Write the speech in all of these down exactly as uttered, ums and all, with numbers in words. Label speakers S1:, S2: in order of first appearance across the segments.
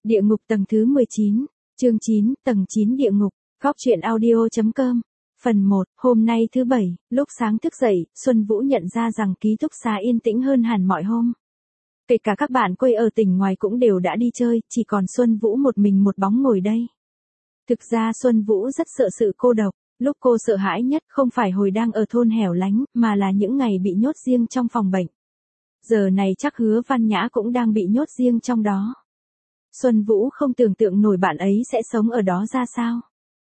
S1: Địa ngục tầng thứ mười chín, chương chín, tầng chín địa ngục, góc truyện audio.com. Phần một, hôm nay thứ bảy, lúc sáng thức dậy, Xuân Vũ nhận ra rằng ký túc xá yên tĩnh hơn hẳn mọi hôm. Kể cả các bạn quê ở tỉnh ngoài cũng đều đã đi chơi, chỉ còn Xuân Vũ một mình một bóng ngồi đây. Thực ra Xuân Vũ rất sợ sự cô độc, lúc cô sợ hãi nhất không phải hồi đang ở thôn hẻo lánh, mà là những ngày bị nhốt riêng trong phòng bệnh. Giờ này chắc Hứa Văn Nhã cũng đang bị nhốt riêng trong đó. Xuân Vũ không tưởng tượng nổi bạn ấy sẽ sống ở đó ra sao.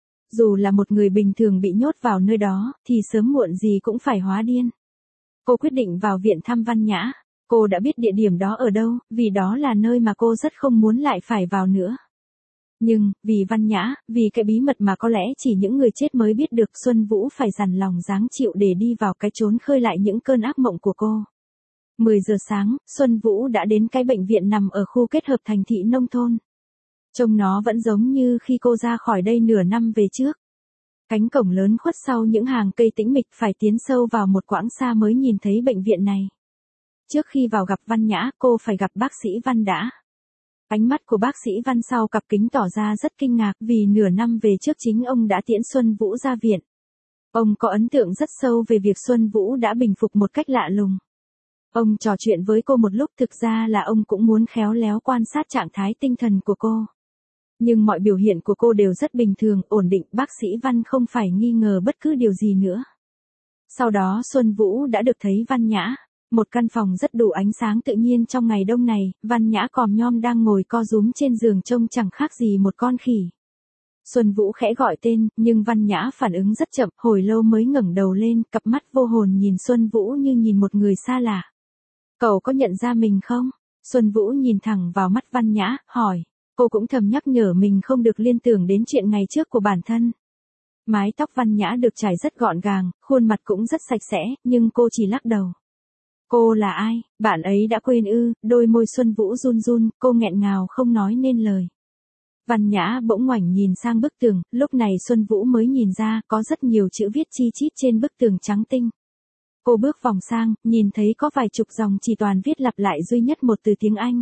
S1: Dù là một người bình thường bị nhốt vào nơi đó, thì sớm muộn gì cũng phải hóa điên. Cô quyết định vào viện thăm Văn Nhã. Cô đã biết địa điểm đó ở đâu, vì đó là nơi mà cô rất không muốn lại phải vào nữa. Nhưng, vì Văn Nhã, vì cái bí mật mà có lẽ chỉ những người chết mới biết được, Xuân Vũ phải dằn lòng dáng chịu để đi vào cái chốn khơi lại những cơn ác mộng của cô. mười giờ sáng, Xuân Vũ đã đến cái bệnh viện nằm ở khu kết hợp thành thị nông thôn. Trông nó vẫn giống như khi cô ra khỏi đây nửa năm về trước. Cánh cổng lớn khuất sau những hàng cây tĩnh mịch, phải tiến sâu vào một quãng xa mới nhìn thấy bệnh viện này. Trước khi vào gặp Văn Nhã, cô phải gặp bác sĩ Văn đã. Ánh mắt của bác sĩ Văn sau cặp kính tỏ ra rất kinh ngạc vì nửa năm về trước chính ông đã tiễn Xuân Vũ ra viện. Ông có ấn tượng rất sâu về việc Xuân Vũ đã bình phục một cách lạ lùng. Ông trò chuyện với cô một lúc, thực ra là ông cũng muốn khéo léo quan sát trạng thái tinh thần của cô. Nhưng mọi biểu hiện của cô đều rất bình thường, ổn định, bác sĩ Văn không phải nghi ngờ bất cứ điều gì nữa. Sau đó Xuân Vũ đã được thấy Văn Nhã. Một căn phòng rất đủ ánh sáng tự nhiên trong ngày đông này, Văn Nhã còm nhom đang ngồi co rúm trên giường trông chẳng khác gì một con khỉ. Xuân Vũ khẽ gọi tên, nhưng Văn Nhã phản ứng rất chậm, hồi lâu mới ngẩng đầu lên, cặp mắt vô hồn nhìn Xuân Vũ như nhìn một người xa lạ. Cậu có nhận ra mình không? Xuân Vũ nhìn thẳng vào mắt Văn Nhã, hỏi. Cô cũng thầm nhắc nhở mình không được liên tưởng đến chuyện ngày trước của bản thân. Mái tóc Văn Nhã được trải rất gọn gàng, khuôn mặt cũng rất sạch sẽ, nhưng cô chỉ lắc đầu. Cô là ai? Bạn ấy đã quên ư? Đôi môi Xuân Vũ run run, cô nghẹn ngào không nói nên lời. Văn Nhã bỗng ngoảnh nhìn sang bức tường, lúc này Xuân Vũ mới nhìn ra có rất nhiều chữ viết chi chít trên bức tường trắng tinh. Cô bước vòng sang, nhìn thấy có vài chục dòng chỉ toàn viết lặp lại duy nhất một từ tiếng Anh.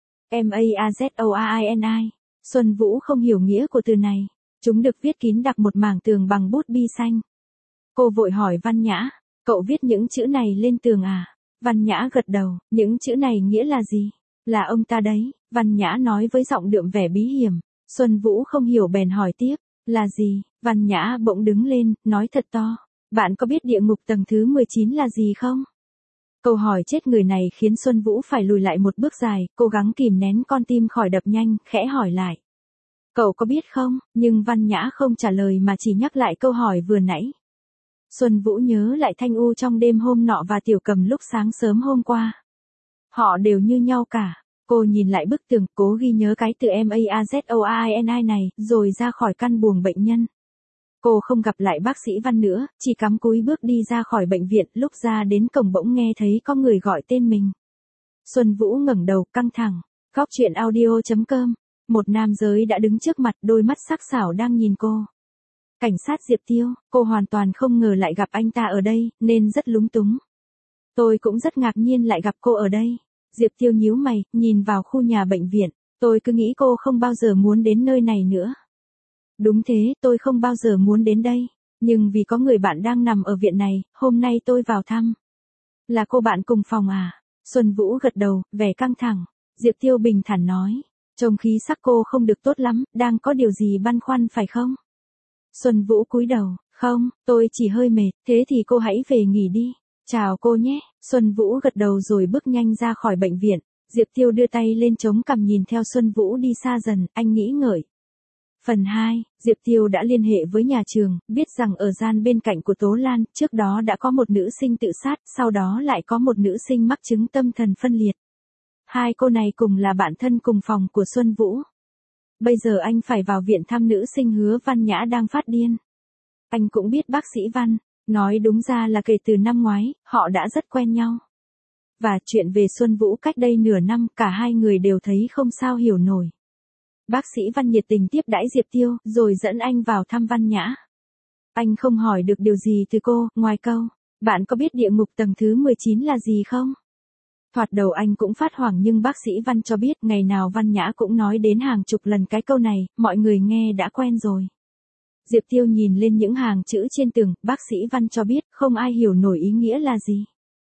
S1: M A Z O R I N I. Xuân Vũ không hiểu nghĩa của từ này. Chúng được viết kín đặc một mảng tường bằng bút bi xanh. Cô vội hỏi Văn Nhã, cậu viết những chữ này lên tường à? Văn Nhã gật đầu, những chữ này nghĩa là gì? Là ông ta đấy, Văn Nhã nói với giọng đượm vẻ bí hiểm. Xuân Vũ không hiểu bèn hỏi tiếp, là gì? Văn Nhã bỗng đứng lên, nói thật to. Bạn có biết địa ngục tầng thứ mười chín là gì không? Câu hỏi chết người này khiến Xuân Vũ phải lùi lại một bước dài, cố gắng kìm nén con tim khỏi đập nhanh, khẽ hỏi lại. Cậu có biết không? Nhưng Văn Nhã không trả lời mà chỉ nhắc lại câu hỏi vừa nãy. Xuân Vũ nhớ lại Thanh U trong đêm hôm nọ và Tiểu Cầm lúc sáng sớm hôm qua. Họ đều như nhau cả. Cô nhìn lại bức tường, cố ghi nhớ cái từ M A Z O R I N I này, rồi ra khỏi căn buồng bệnh nhân. Cô không gặp lại bác sĩ Văn nữa, chỉ cắm cúi bước đi ra khỏi bệnh viện, lúc ra đến cổng bỗng nghe thấy có người gọi tên mình. Xuân Vũ ngẩng đầu, căng thẳng. Góc truyện audio.com. Một nam giới đã đứng trước mặt, đôi mắt sắc sảo đang nhìn cô. Cảnh sát Diệp Tiêu, cô hoàn toàn không ngờ lại gặp anh ta ở đây, nên rất lúng túng. Tôi cũng rất ngạc nhiên lại gặp cô ở đây. Diệp Tiêu nhíu mày, nhìn vào khu nhà bệnh viện. Tôi cứ nghĩ cô không bao giờ muốn đến nơi này nữa. Đúng thế, tôi không bao giờ muốn đến đây. Nhưng vì có người bạn đang nằm ở viện này, hôm nay tôi vào thăm. Là cô bạn cùng phòng à? Xuân Vũ gật đầu, vẻ căng thẳng. Diệp Tiêu bình thản nói. Trông khí sắc cô không được tốt lắm, đang có điều gì băn khoăn phải không? Xuân Vũ cúi đầu, không, tôi chỉ hơi mệt, thế thì cô hãy về nghỉ đi. Chào cô nhé. Xuân Vũ gật đầu rồi bước nhanh ra khỏi bệnh viện. Diệp Tiêu đưa tay lên chống cằm nhìn theo Xuân Vũ đi xa dần, anh nghĩ ngợi. Phần hai, Diệp Tiêu đã liên hệ với nhà trường, biết rằng ở gian bên cạnh của Tố Lan, trước đó đã có một nữ sinh tự sát, sau đó lại có một nữ sinh mắc chứng tâm thần phân liệt. Hai cô này cùng là bạn thân cùng phòng của Xuân Vũ. Bây giờ anh phải vào viện thăm nữ sinh Hứa Văn Nhã đang phát điên. Anh cũng biết bác sĩ Văn, nói đúng ra là kể từ năm ngoái, họ đã rất quen nhau. Và chuyện về Xuân Vũ cách đây nửa năm, cả hai người đều thấy không sao hiểu nổi. Bác sĩ Văn nhiệt tình tiếp đãi Diệp Tiêu, rồi dẫn anh vào thăm Văn Nhã. Anh không hỏi được điều gì từ cô, ngoài câu, bạn có biết địa ngục tầng thứ mười chín là gì không? Thoạt đầu anh cũng phát hoảng nhưng bác sĩ Văn cho biết ngày nào Văn Nhã cũng nói đến hàng chục lần cái câu này, mọi người nghe đã quen rồi. Diệp Tiêu nhìn lên những hàng chữ trên tường, bác sĩ Văn cho biết không ai hiểu nổi ý nghĩa là gì.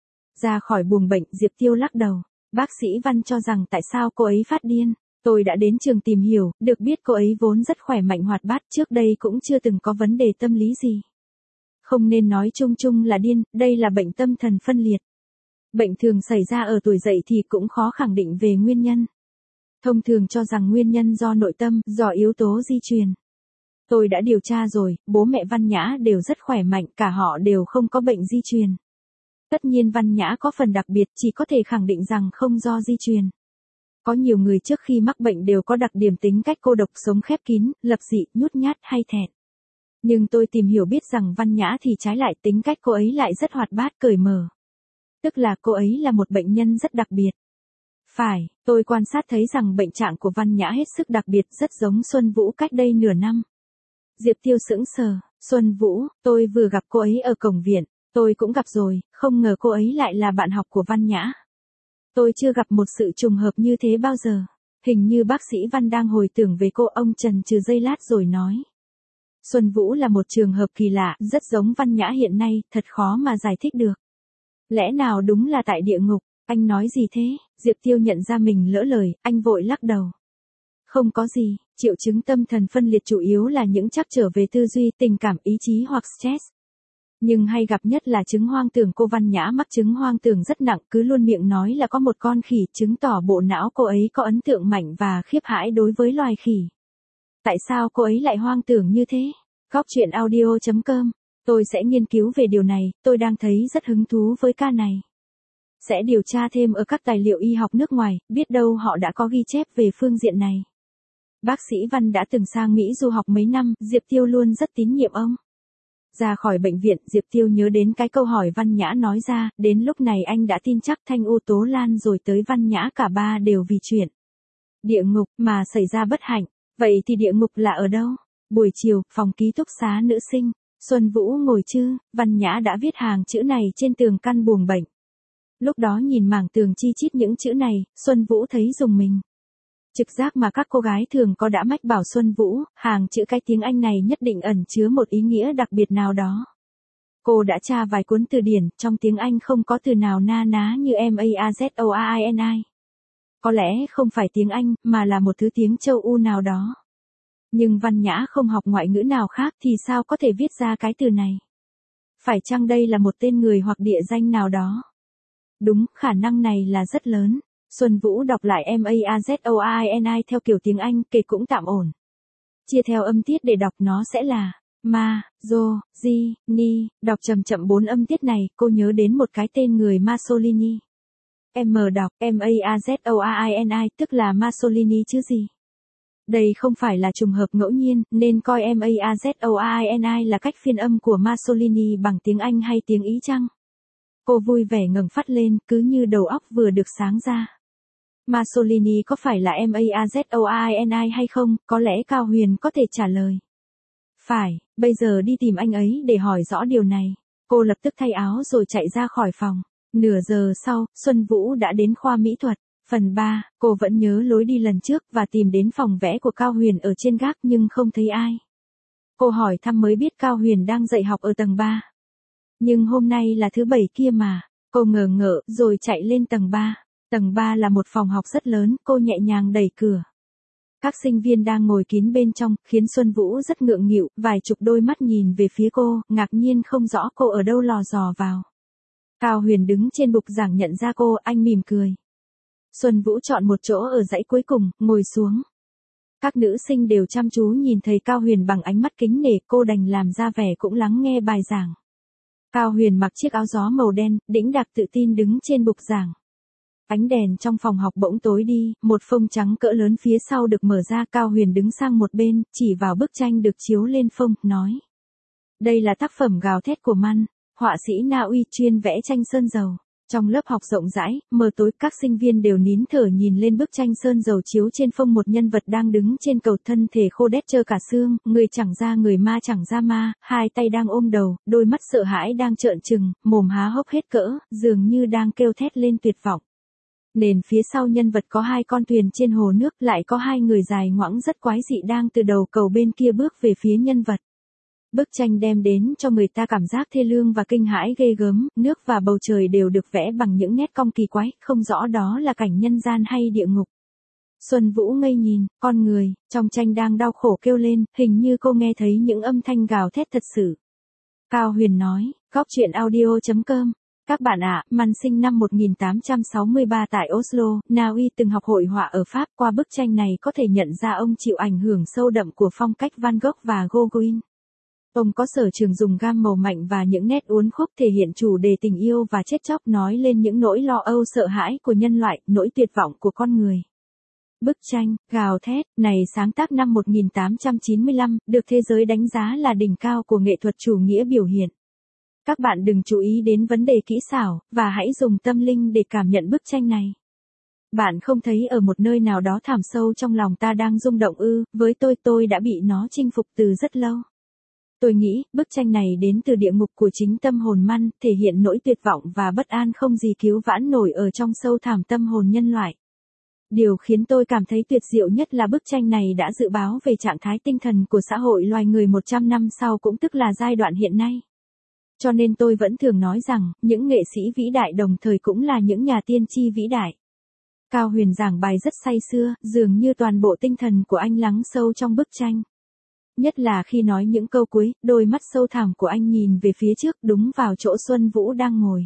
S1: Ra khỏi buồng bệnh, Diệp Tiêu lắc đầu. Bác sĩ Văn cho rằng tại sao cô ấy phát điên. Tôi đã đến trường tìm hiểu, được biết cô ấy vốn rất khỏe mạnh hoạt bát, trước đây cũng chưa từng có vấn đề tâm lý gì. Không nên nói chung chung là điên, đây là bệnh tâm thần phân liệt. Bệnh thường xảy ra ở tuổi dậy thì cũng khó khẳng định về nguyên nhân. Thông thường cho rằng nguyên nhân do nội tâm, do yếu tố di truyền. Tôi đã điều tra rồi, bố mẹ Văn Nhã đều rất khỏe mạnh, cả họ đều không có bệnh di truyền. Tất nhiên Văn Nhã có phần đặc biệt, chỉ có thể khẳng định rằng không do di truyền. Có nhiều người trước khi mắc bệnh đều có đặc điểm tính cách cô độc, sống khép kín, lập dị, nhút nhát hay thẹn. Nhưng tôi tìm hiểu biết rằng Văn Nhã thì trái lại, tính cách cô ấy lại rất hoạt bát, cởi mở. Tức là cô ấy là một bệnh nhân rất đặc biệt. Phải, tôi quan sát thấy rằng bệnh trạng của Văn Nhã hết sức đặc biệt, rất giống Xuân Vũ cách đây nửa năm. Diệp Tiêu sững sờ, Xuân Vũ, tôi vừa gặp cô ấy ở cổng viện, tôi cũng gặp rồi, không ngờ cô ấy lại là bạn học của Văn Nhã. Tôi chưa gặp một sự trùng hợp như thế bao giờ. Hình như bác sĩ Văn đang hồi tưởng về cô, ông chần chừ giây lát rồi nói. Xuân Vũ là một trường hợp kỳ lạ, rất giống Văn Nhã hiện nay, thật khó mà giải thích được. Lẽ nào đúng là tại địa ngục, anh nói gì thế? Diệp Tiêu nhận ra mình lỡ lời, anh vội lắc đầu. Không có gì, triệu chứng tâm thần phân liệt chủ yếu là những trắc trở về tư duy, tình cảm, ý chí hoặc stress. Nhưng hay gặp nhất là chứng hoang tưởng, cô Văn Nhã mắc chứng hoang tưởng rất nặng, cứ luôn miệng nói là có một con khỉ, chứng tỏ bộ não cô ấy có ấn tượng mạnh và khiếp hãi đối với loài khỉ. Tại sao cô ấy lại hoang tưởng như thế? Góc truyện audio chấm com. Tôi sẽ nghiên cứu về điều này, tôi đang thấy rất hứng thú với ca này. Sẽ điều tra thêm ở các tài liệu y học nước ngoài, biết đâu họ đã có ghi chép về phương diện này. Bác sĩ Văn đã từng sang Mỹ du học mấy năm, Diệp Tiêu luôn rất tín nhiệm ông. Ra khỏi bệnh viện, Diệp Tiêu nhớ đến cái câu hỏi Văn Nhã nói ra, đến lúc này anh đã tin chắc Thanh U Tố Lan rồi tới Văn Nhã cả ba đều vì chuyện địa ngục mà xảy ra bất hạnh. Vậy thì địa ngục là ở đâu? Buổi chiều, phòng ký túc xá nữ sinh, Xuân Vũ ngồi chư, Văn Nhã đã viết hàng chữ này trên tường căn buồng bệnh. Lúc đó nhìn mảng tường chi chít những chữ này, Xuân Vũ thấy rùng mình. Trực giác mà các cô gái thường có đã mách bảo Xuân Vũ, hàng chữ cái tiếng Anh này nhất định ẩn chứa một ý nghĩa đặc biệt nào đó. Cô đã tra vài cuốn từ điển, trong tiếng Anh không có từ nào na ná như M A Z O R I N I. Có lẽ không phải tiếng Anh, mà là một thứ tiếng châu Âu nào đó. Nhưng Văn Nhã không học ngoại ngữ nào khác thì sao có thể viết ra cái từ này? Phải chăng đây là một tên người hoặc địa danh nào đó? Đúng, khả năng này là rất lớn. Xuân Vũ đọc lại M A Z O R I N I theo kiểu tiếng Anh, kể cũng tạm ổn. Chia theo âm tiết để đọc nó sẽ là Ma, Jo, Ji, Ni, đọc chậm chậm bốn âm tiết này, cô nhớ đến một cái tên người Mussolini. M đọc M A Z O R I N I tức là Mussolini chứ gì. Đây không phải là trùng hợp ngẫu nhiên, nên coi M A Z O R I N I là cách phiên âm của Mussolini bằng tiếng Anh hay tiếng Ý chăng? Cô vui vẻ ngẩng phát lên, cứ như đầu óc vừa được sáng ra. Mussolini có phải là M A Z O R I N I hay không, có lẽ Cao Huyền có thể trả lời. Phải, bây giờ đi tìm anh ấy để hỏi rõ điều này. Cô lập tức thay áo rồi chạy ra khỏi phòng. Nửa giờ sau, Xuân Vũ đã đến khoa mỹ thuật. Phần ba, cô vẫn nhớ lối đi lần trước và tìm đến phòng vẽ của Cao Huyền ở trên gác nhưng không thấy ai. Cô hỏi thăm mới biết Cao Huyền đang dạy học ở tầng ba. Nhưng hôm nay là thứ bảy kia mà. Cô ngờ ngợ rồi chạy lên tầng ba. Tầng ba là một phòng học rất lớn, cô nhẹ nhàng đẩy cửa. Các sinh viên đang ngồi kín bên trong, khiến Xuân Vũ rất ngượng nghịu, vài chục đôi mắt nhìn về phía cô, ngạc nhiên không rõ cô ở đâu lò dò vào. Cao Huyền đứng trên bục giảng nhận ra cô, anh mỉm cười. Xuân Vũ chọn một chỗ ở dãy cuối cùng, ngồi xuống. Các nữ sinh đều chăm chú nhìn thấy Cao Huyền bằng ánh mắt kính nể, cô đành làm ra vẻ cũng lắng nghe bài giảng. Cao Huyền mặc chiếc áo gió màu đen, đĩnh đạc tự tin đứng trên bục giảng. Ánh đèn trong phòng học bỗng tối đi, một phông trắng cỡ lớn phía sau được mở ra, Cao Huyền đứng sang một bên, chỉ vào bức tranh được chiếu lên phông, nói. Đây là tác phẩm Gào thét của Man, họa sĩ Na Uy chuyên vẽ tranh sơn dầu. Trong lớp học rộng rãi, mờ tối, các sinh viên đều nín thở nhìn lên bức tranh sơn dầu chiếu trên phông, một nhân vật đang đứng trên cầu, thân thể khô đét trơ cả xương, người chẳng ra người ma chẳng ra ma, hai tay đang ôm đầu, đôi mắt sợ hãi đang trợn trừng, mồm há hốc hết cỡ, dường như đang kêu thét lên tuyệt vọng. Nền phía sau nhân vật có hai con thuyền trên hồ nước, lại có hai người dài ngoẵng rất quái dị đang từ đầu cầu bên kia bước về phía nhân vật. Bức tranh đem đến cho người ta cảm giác thê lương và kinh hãi ghê gớm, nước và bầu trời đều được vẽ bằng những nét cong kỳ quái, không rõ đó là cảnh nhân gian hay địa ngục. Xuân Vũ ngây nhìn, con người, trong tranh đang đau khổ kêu lên, hình như cô nghe thấy những âm thanh gào thét thật sự. Cao Huyền nói, góc truyện audio chấm com. Các bạn ạ, Man sinh năm một nghìn tám trăm sáu mươi ba tại Oslo, Na Uy, từng học hội họa ở Pháp. Qua bức tranh này có thể nhận ra ông chịu ảnh hưởng sâu đậm của phong cách Van Gogh và Gauguin. Ông có sở trường dùng gam màu mạnh và những nét uốn khúc thể hiện chủ đề tình yêu và chết chóc, nói lên những nỗi lo âu sợ hãi của nhân loại, nỗi tuyệt vọng của con người. Bức tranh, Gào Thét, này sáng tác năm một nghìn tám trăm chín mươi lăm, được thế giới đánh giá là đỉnh cao của nghệ thuật chủ nghĩa biểu hiện. Các bạn đừng chú ý đến vấn đề kỹ xảo, và hãy dùng tâm linh để cảm nhận bức tranh này. Bạn không thấy ở một nơi nào đó thẳm sâu trong lòng ta đang rung động ư? Với tôi, tôi đã bị nó chinh phục từ rất lâu. Tôi nghĩ, bức tranh này đến từ địa ngục của chính tâm hồn Man, thể hiện nỗi tuyệt vọng và bất an không gì cứu vãn nổi ở trong sâu thẳm tâm hồn nhân loại. Điều khiến tôi cảm thấy tuyệt diệu nhất là bức tranh này đã dự báo về trạng thái tinh thần của xã hội loài người một trăm năm sau, cũng tức là giai đoạn hiện nay. Cho nên tôi vẫn thường nói rằng, những nghệ sĩ vĩ đại đồng thời cũng là những nhà tiên tri vĩ đại. Cao Huyền giảng bài rất say sưa, dường như toàn bộ tinh thần của anh lắng sâu trong bức tranh. Nhất là khi nói những câu cuối, đôi mắt sâu thẳm của anh nhìn về phía trước, đúng vào chỗ Xuân Vũ đang ngồi.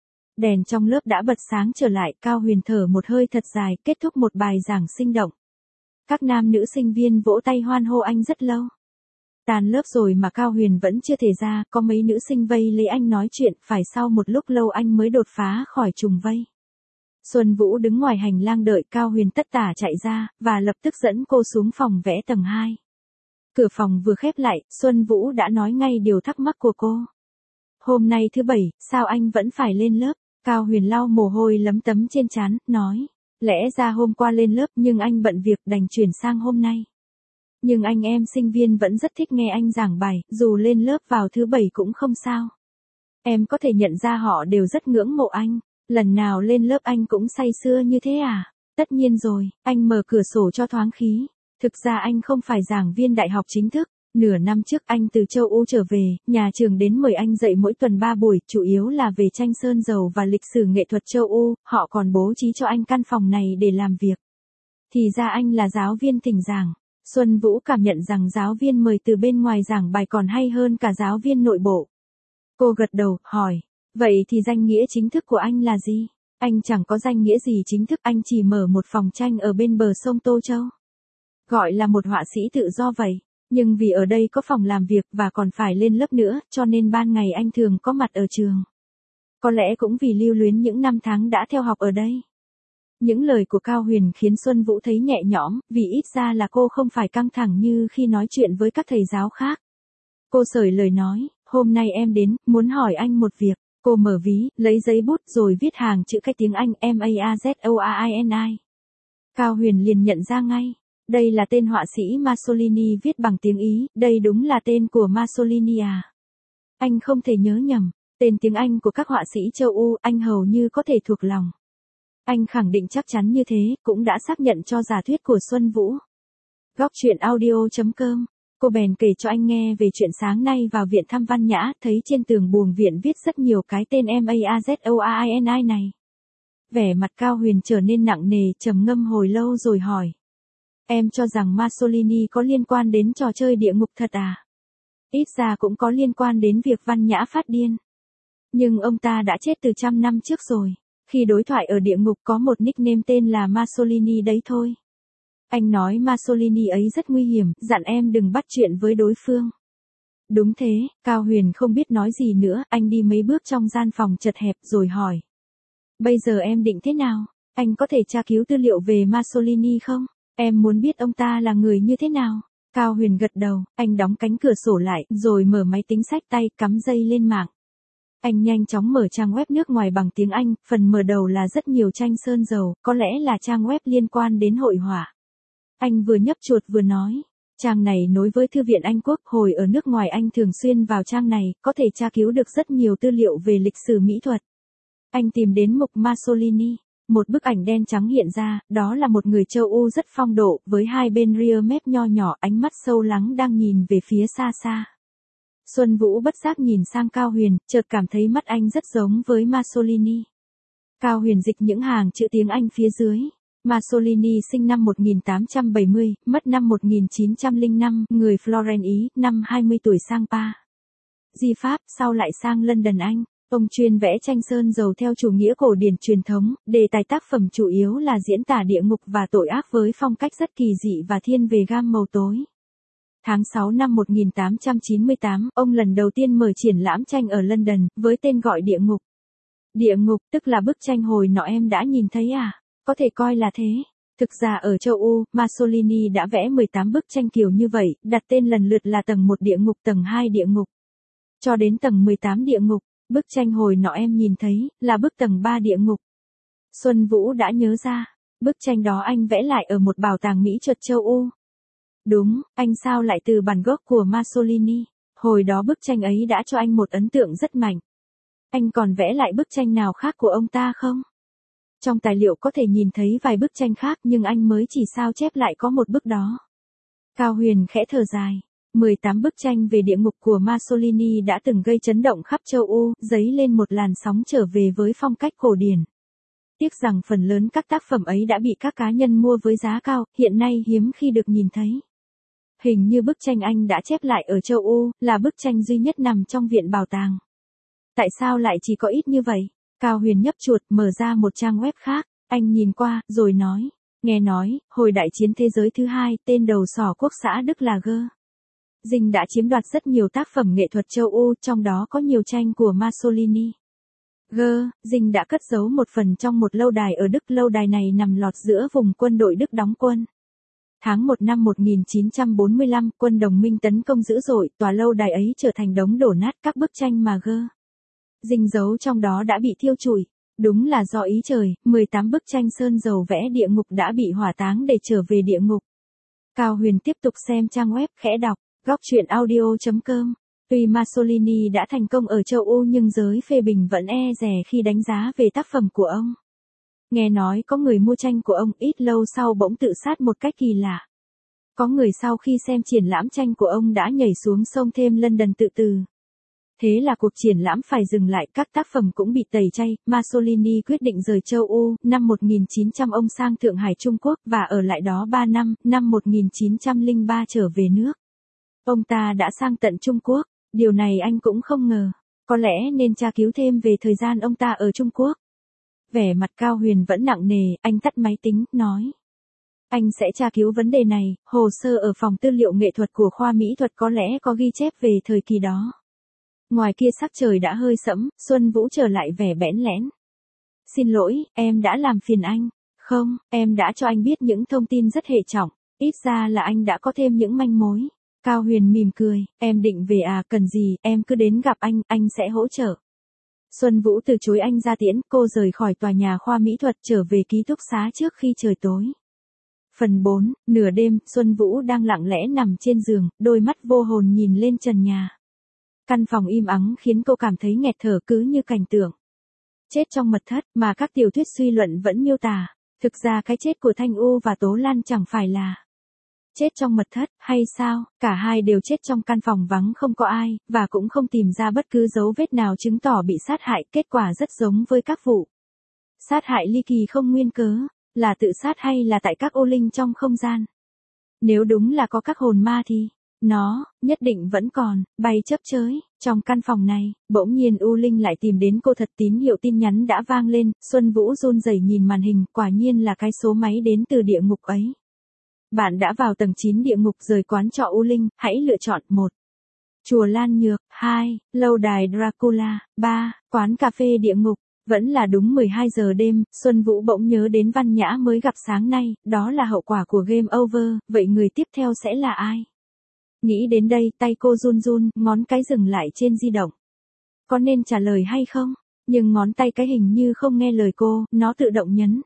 S1: Đèn trong lớp đã bật sáng trở lại, Cao Huyền thở một hơi thật dài, kết thúc một bài giảng sinh động. Các nam nữ sinh viên vỗ tay hoan hô anh rất lâu. Tàn lớp rồi mà Cao Huyền vẫn chưa thể ra, có mấy nữ sinh vây lấy anh nói chuyện, phải sau một lúc lâu anh mới đột phá khỏi trùng vây. Xuân Vũ đứng ngoài hành lang đợi, Cao Huyền tất tả chạy ra, và lập tức dẫn cô xuống phòng vẽ tầng hai. Cửa phòng vừa khép lại, Xuân Vũ đã nói ngay điều thắc mắc của cô. Hôm nay thứ bảy, sao anh vẫn phải lên lớp? Cao Huyền lau mồ hôi lấm tấm trên trán, nói. Lẽ ra hôm qua lên lớp nhưng anh bận việc đành chuyển sang hôm nay. Nhưng anh em sinh viên vẫn rất thích nghe anh giảng bài, dù lên lớp vào thứ bảy cũng không sao. Em có thể nhận ra họ đều rất ngưỡng mộ anh. Lần nào lên lớp anh cũng say sưa như thế à? Tất nhiên rồi, anh mở cửa sổ cho thoáng khí. Thực ra anh không phải giảng viên đại học chính thức. Nửa năm trước anh từ châu Âu trở về, nhà trường đến mời anh dạy mỗi tuần ba buổi, chủ yếu là về tranh sơn dầu và lịch sử nghệ thuật châu Âu, họ còn bố trí cho anh căn phòng này để làm việc. Thì ra anh là giáo viên thỉnh giảng. Xuân Vũ cảm nhận rằng giáo viên mời từ bên ngoài giảng bài còn hay hơn cả giáo viên nội bộ. Cô gật đầu, hỏi, vậy thì danh nghĩa chính thức của anh là gì? Anh chẳng có danh nghĩa gì chính thức, anh chỉ mở một phòng tranh ở bên bờ sông Tô Châu. Gọi là một họa sĩ tự do vậy. Nhưng vì ở đây có phòng làm việc và còn phải lên lớp nữa, cho nên ban ngày anh thường có mặt ở trường. Có lẽ cũng vì lưu luyến những năm tháng đã theo học ở đây. Những lời của Cao Huyền khiến Xuân Vũ thấy nhẹ nhõm, vì ít ra là cô không phải căng thẳng như khi nói chuyện với các thầy giáo khác. Cô sởi lời nói, hôm nay em đến, muốn hỏi anh một việc. Cô mở ví, lấy giấy bút rồi viết hàng chữ cái tiếng Anh M A Z O A I N I. Cao Huyền liền nhận ra ngay. Đây là tên họa sĩ Mussolini viết bằng tiếng Ý, đây đúng là tên của Mussolini à? Anh không thể nhớ nhầm, tên tiếng Anh của các họa sĩ châu Âu, anh hầu như có thể thuộc lòng. Anh khẳng định chắc chắn như thế, cũng đã xác nhận cho giả thuyết của Xuân Vũ. Góc truyện audio chấm com, cô bèn kể cho anh nghe về chuyện sáng nay vào viện thăm Văn Nhã, thấy trên tường buồng viện viết rất nhiều cái tên M A Z O A I N I này. Vẻ mặt Cao Huyền trở nên nặng nề, trầm ngâm hồi lâu rồi hỏi. Em cho rằng Mussolini có liên quan đến trò chơi địa ngục thật à? Ít ra cũng có liên quan đến việc Văn Nhã phát điên. Nhưng ông ta đã chết từ trăm năm trước rồi. Khi đối thoại ở địa ngục có một nickname tên là Mussolini đấy thôi. Anh nói Mussolini ấy rất nguy hiểm, dặn em đừng bắt chuyện với đối phương. Đúng thế, Cao Huyền không biết nói gì nữa, anh đi mấy bước trong gian phòng chật hẹp rồi hỏi. Bây giờ em định thế nào? Anh có thể tra cứu tư liệu về Mussolini không? Em muốn biết ông ta là người như thế nào? Cao Huyền gật đầu, anh đóng cánh cửa sổ lại, rồi mở máy tính xách tay, cắm dây lên mạng. Anh nhanh chóng mở trang web nước ngoài bằng tiếng Anh, phần mở đầu là rất nhiều tranh sơn dầu, có lẽ là trang web liên quan đến hội họa. Anh vừa nhấp chuột vừa nói, trang này nối với Thư viện Anh Quốc, hồi ở nước ngoài anh thường xuyên vào trang này, có thể tra cứu được rất nhiều tư liệu về lịch sử mỹ thuật. Anh tìm đến mục Mussolini. Một bức ảnh đen trắng hiện ra, đó là một người châu Âu rất phong độ, với hai bên ria mép nho nhỏ, ánh mắt sâu lắng đang nhìn về phía xa xa. Xuân Vũ bất giác nhìn sang Cao Huyền, chợt cảm thấy mắt anh rất giống với Mussolini. Cao Huyền dịch những hàng chữ tiếng Anh phía dưới. Mussolini sinh năm một nghìn tám trăm bảy mươi, mất năm một nghìn chín trăm lẻ năm, người Florence Ý, năm hai mươi tuổi sang Pa. Di Pháp, sau lại sang London Anh. Ông chuyên vẽ tranh sơn dầu theo chủ nghĩa cổ điển truyền thống, đề tài tác phẩm chủ yếu là diễn tả địa ngục và tội ác với phong cách rất kỳ dị và thiên về gam màu tối. Tháng sáu năm một nghìn tám trăm chín mươi tám, ông lần đầu tiên mở triển lãm tranh ở London, với tên gọi Địa Ngục. Địa Ngục, tức là bức tranh hồi nọ em đã nhìn thấy à? Có thể coi là thế. Thực ra ở châu Âu, Mussolini đã vẽ mười tám bức tranh kiểu như vậy, đặt tên lần lượt là tầng một địa ngục, tầng hai địa ngục, cho đến tầng mười tám địa ngục. Bức tranh hồi nọ em nhìn thấy, là bức tầng ba địa ngục. Xuân Vũ đã nhớ ra, bức tranh đó anh vẽ lại ở một bảo tàng mỹ thuật châu Âu. Đúng, anh sao lại từ bản gốc của Mussolini? Hồi đó bức tranh ấy đã cho anh một ấn tượng rất mạnh. Anh còn vẽ lại bức tranh nào khác của ông ta không? Trong tài liệu có thể nhìn thấy vài bức tranh khác nhưng anh mới chỉ sao chép lại có một bức đó. Cao Huyền khẽ thở dài. mười tám bức tranh về địa ngục của Mussolini đã từng gây chấn động khắp châu Âu, dấy lên một làn sóng trở về với phong cách cổ điển. Tiếc rằng phần lớn các tác phẩm ấy đã bị các cá nhân mua với giá cao, hiện nay hiếm khi được nhìn thấy. Hình như bức tranh anh đã chép lại ở châu Âu, là bức tranh duy nhất nằm trong viện bảo tàng. Tại sao lại chỉ có ít như vậy? Cao Huyền nhấp chuột, mở ra một trang web khác, anh nhìn qua, rồi nói, nghe nói, hồi đại chiến thế giới thứ hai, tên đầu sỏ quốc xã Đức là Göring đã chiếm đoạt rất nhiều tác phẩm nghệ thuật châu Âu, trong đó có nhiều tranh của Mussolini. Göring đã cất giấu một phần trong một lâu đài ở Đức, lâu đài này nằm lọt giữa vùng quân đội Đức đóng quân. Tháng một năm một nghìn chín trăm bốn mươi lăm, quân đồng minh tấn công dữ dội, tòa lâu đài ấy trở thành đống đổ nát, các bức tranh mà Göring giấu trong đó đã bị thiêu trụi. Đúng là do ý trời, mười tám bức tranh sơn dầu vẽ địa ngục đã bị hỏa táng để trở về địa ngục. Cao Huyền tiếp tục xem trang web, khẽ đọc, góc truyện audio chấm com. Tuy Mussolini đã thành công ở châu Âu nhưng giới phê bình vẫn e dè khi đánh giá về tác phẩm của ông. Nghe nói có người mua tranh của ông, ít lâu sau bỗng tự sát một cách kỳ lạ. Có người sau khi xem triển lãm tranh của ông đã nhảy xuống sông Thêm London tự tử. Thế là cuộc triển lãm phải dừng lại, các tác phẩm cũng bị tẩy chay. Mussolini quyết định rời châu Âu, năm một nghìn chín trăm ông sang Thượng Hải Trung Quốc và ở lại đó ba năm, năm một nghìn chín trăm lẻ ba trở về nước. Ông ta đã sang tận Trung Quốc, điều này anh cũng không ngờ, có lẽ nên tra cứu thêm về thời gian ông ta ở Trung Quốc. Vẻ mặt Cao Huyền vẫn nặng nề, anh tắt máy tính, nói. Anh sẽ tra cứu vấn đề này, hồ sơ ở phòng tư liệu nghệ thuật của khoa mỹ thuật có lẽ có ghi chép về thời kỳ đó. Ngoài kia sắc trời đã hơi sẫm, Xuân Vũ trở lại vẻ bẽn lẽn. Xin lỗi, em đã làm phiền anh. Không, em đã cho anh biết những thông tin rất hệ trọng, ít ra là anh đã có thêm những manh mối. Cao Huyền mỉm cười, em định về à, cần gì, em cứ đến gặp anh, anh sẽ hỗ trợ. Xuân Vũ từ chối anh ra tiễn, cô rời khỏi tòa nhà khoa mỹ thuật trở về ký túc xá trước khi trời tối. Phần bốn, nửa đêm, Xuân Vũ đang lặng lẽ nằm trên giường, đôi mắt vô hồn nhìn lên trần nhà. Căn phòng im ắng khiến cô cảm thấy nghẹt thở, cứ như cảnh tượng chết trong mật thất mà các tiểu thuyết suy luận vẫn miêu tả. Thực ra cái chết của Thanh U và Tố Lan chẳng phải là chết trong mật thất, hay sao? Cả hai đều chết trong căn phòng vắng không có ai, và cũng không tìm ra bất cứ dấu vết nào chứng tỏ bị sát hại, kết quả rất giống với các vụ sát hại ly kỳ không nguyên cớ, là tự sát hay là tại các ô linh trong không gian. Nếu đúng là có các hồn ma thì nó nhất định vẫn còn bay chấp chới trong căn phòng này. Bỗng nhiên U Linh lại tìm đến cô thật, tín hiệu tin nhắn đã vang lên. Xuân Vũ run rẩy nhìn màn hình, quả nhiên là cái số máy đến từ địa ngục ấy. Bạn đã vào tầng chín địa ngục, rời quán trọ U Linh, hãy lựa chọn một. Chùa Lan Nhược, hai. Lâu đài Dracula, ba. Quán cà phê địa ngục. Vẫn là đúng mười hai giờ đêm, Xuân Vũ bỗng nhớ đến Văn Nhã mới gặp sáng nay, đó là hậu quả của game over, vậy người tiếp theo sẽ là ai? Nghĩ đến đây, tay cô run run, ngón cái dừng lại trên di động. Có nên trả lời hay không? Nhưng ngón tay cái hình như không nghe lời cô, nó tự động nhấn.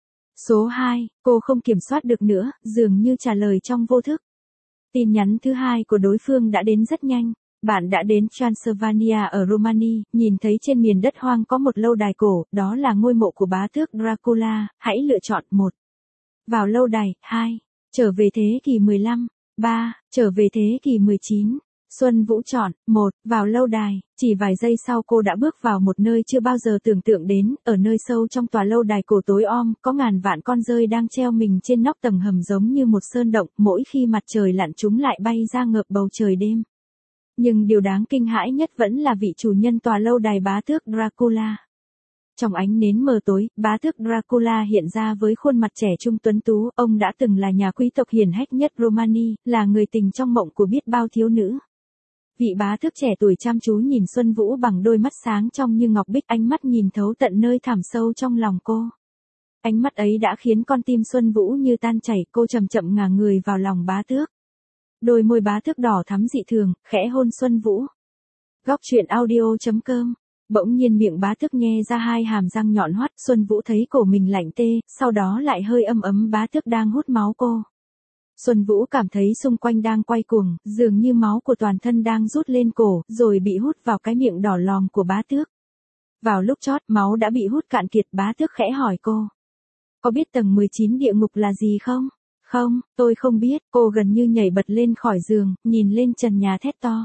S1: Số hai, cô không kiểm soát được nữa, dường như trả lời trong vô thức. Tin nhắn thứ hai của đối phương đã đến rất nhanh. Bạn đã đến Transylvania ở Romania, nhìn thấy trên miền đất hoang có một lâu đài cổ, đó là ngôi mộ của bá tước Dracula, hãy lựa chọn một. Vào lâu đài, hai. Trở về thế kỷ mười lăm, ba. Trở về thế kỷ mười chín. Xuân Vũ chọn, một. Vào lâu đài, chỉ vài giây sau cô đã bước vào một nơi chưa bao giờ tưởng tượng đến, ở nơi sâu trong tòa lâu đài cổ tối om, có ngàn vạn con dơi đang treo mình trên nóc tầng hầm giống như một sơn động, mỗi khi mặt trời lặn chúng lại bay ra ngợp bầu trời đêm. Nhưng điều đáng kinh hãi nhất vẫn là vị chủ nhân tòa lâu đài bá tước Dracula. Trong ánh nến mờ tối, bá tước Dracula hiện ra với khuôn mặt trẻ trung tuấn tú, ông đã từng là nhà quý tộc hiển hách nhất Romania, là người tình trong mộng của biết bao thiếu nữ. Vị bá tước trẻ tuổi chăm chú nhìn Xuân Vũ bằng đôi mắt sáng trong như ngọc bích, ánh mắt nhìn thấu tận nơi thẳm sâu trong lòng cô. Ánh mắt ấy đã khiến con tim Xuân Vũ như tan chảy, cô chậm chậm ngả người vào lòng bá tước. Đôi môi bá tước đỏ thắm dị thường, khẽ hôn Xuân Vũ. Góc truyện audio chấm com. Bỗng nhiên miệng bá tước nghe ra hai hàm răng nhọn hoắt, Xuân Vũ thấy cổ mình lạnh tê, sau đó lại hơi âm ấm, bá tước đang hút máu cô. Xuân Vũ cảm thấy xung quanh đang quay cuồng, dường như máu của toàn thân đang rút lên cổ, rồi bị hút vào cái miệng đỏ lòm của bá tước. Vào lúc chót, máu đã bị hút cạn kiệt, bá tước khẽ hỏi cô. Có biết tầng mười chín địa ngục là gì không? Không, tôi không biết, cô gần như nhảy bật lên khỏi giường, nhìn lên trần nhà thét to.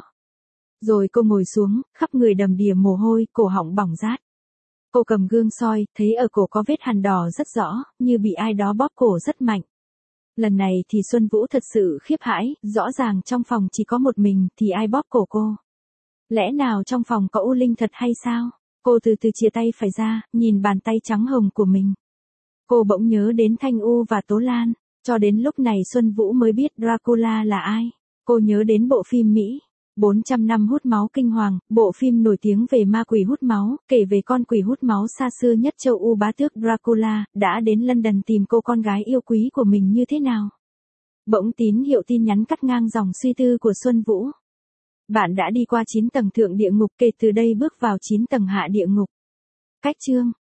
S1: Rồi cô ngồi xuống, khắp người đầm đìa mồ hôi, cổ họng bỏng rát. Cô cầm gương soi, thấy ở cổ có vết hằn đỏ rất rõ, như bị ai đó bóp cổ rất mạnh. Lần này thì Xuân Vũ thật sự khiếp hãi, rõ ràng trong phòng chỉ có một mình, thì ai bóp cổ cô? Lẽ nào trong phòng có U Linh thật hay sao? Cô từ từ chia tay phải ra, nhìn bàn tay trắng hồng của mình. Cô bỗng nhớ đến Thanh U và Tố Lan, cho đến lúc này Xuân Vũ mới biết Dracula là ai. Cô nhớ đến bộ phim Mỹ, bốn trăm năm hút máu kinh hoàng, bộ phim nổi tiếng về ma quỷ hút máu, kể về con quỷ hút máu xa xưa nhất châu Âu bá tước Dracula, đã đến London tìm cô con gái yêu quý của mình như thế nào. Bỗng tín hiệu tin nhắn cắt ngang dòng suy tư của Xuân Vũ. Bạn đã đi qua chín tầng thượng địa ngục, kể từ đây bước vào chín tầng hạ địa ngục. Cách chương